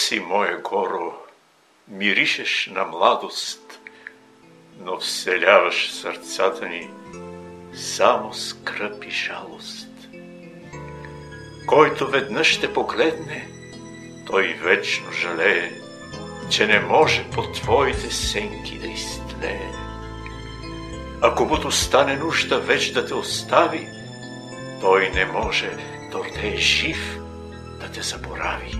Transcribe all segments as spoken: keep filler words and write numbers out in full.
си, моя горо, миришеш на младост, но вселяваш в сърцата ни само скръб и жалост. Който веднъж те погледне, той вечно жалее, че не може по твоите сенки да изтлее. Ако му стане нужда веч да те остави, той не може, дорде е жив, да те заборави.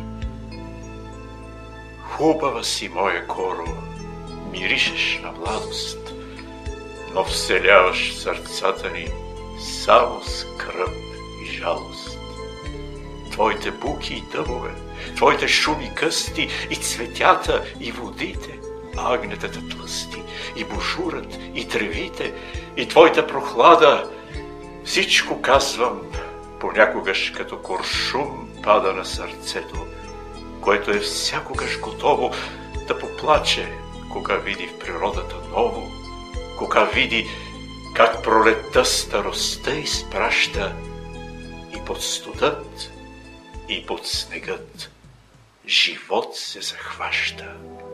Хубава си, моя горо, миришеш на младост, но вселяваш в сърцата ни само скръб и жалост. Твоите буки и дъбове, твоите шуми късти, и цветята, и водите, агнетата тлъсти, и бушурът, и тревите, и твоята прохлада, всичко казвам, понякогаш като куршум пада на сърцето, което е всякогаш готово да поплаче, кога види в природата ново, кога види как пролетта старостта изпраща и под студът, и под снегът живот се захваща.